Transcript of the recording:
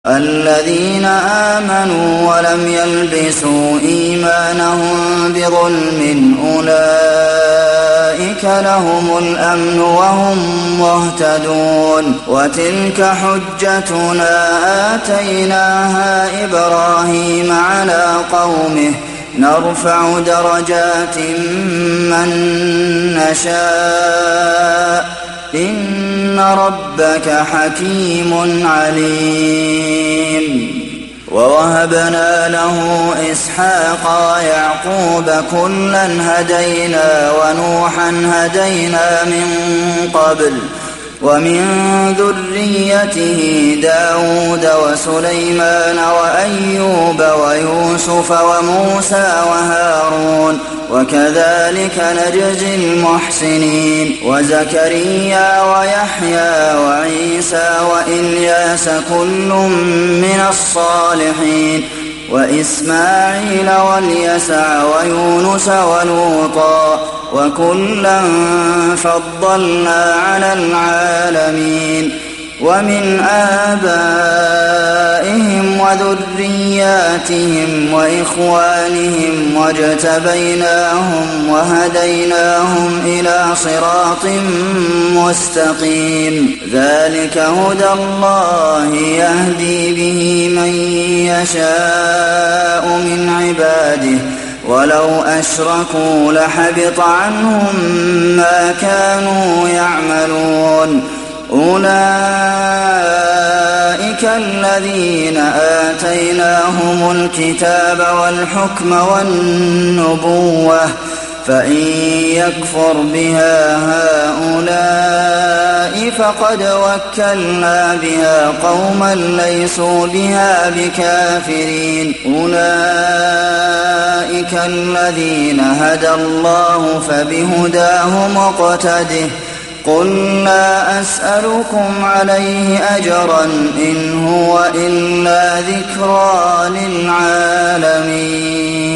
الذين آمنوا ولم يلبسوا إيمانهم بظلم أولئك لهم الأمن وهم مهتدون وتلك حجتنا آتيناها إبراهيم على قومه نرفع درجات من نشاء إن ربك حكيم عليم ووهبنا له إسحاق ويعقوب كلا هدينا ونوحا هدينا من قبل ومن ذريته داود وسليمان وأيوب ويوسف وموسى وهارون وكذلك نجزي المحسنين وزكريا ويحيى وعيسى وإلياس كل من الصالحين وإسماعيل واليسع ويونس ولوطا وكلا فضلنا على العالمين ومن آبائهم وذرياتهم وإخوانهم واجتبيناهم وهديناهم إلى صراط مستقيم ذلك هدى الله يهدي به من يشاء من عباده ولو أشركوا لحبط عنهم ما كانوا يعملون أولئك الذين آتيناهم الكتاب والحكم والنبوة فإن يكفر بها هؤلاء فقد وكلنا بها قوما ليسوا بها بكافرين أولئك الذين هدى الله فبهداه مقتده قل لا أسألكم عليه أجرا إن هو إلا ذكرى للعالمين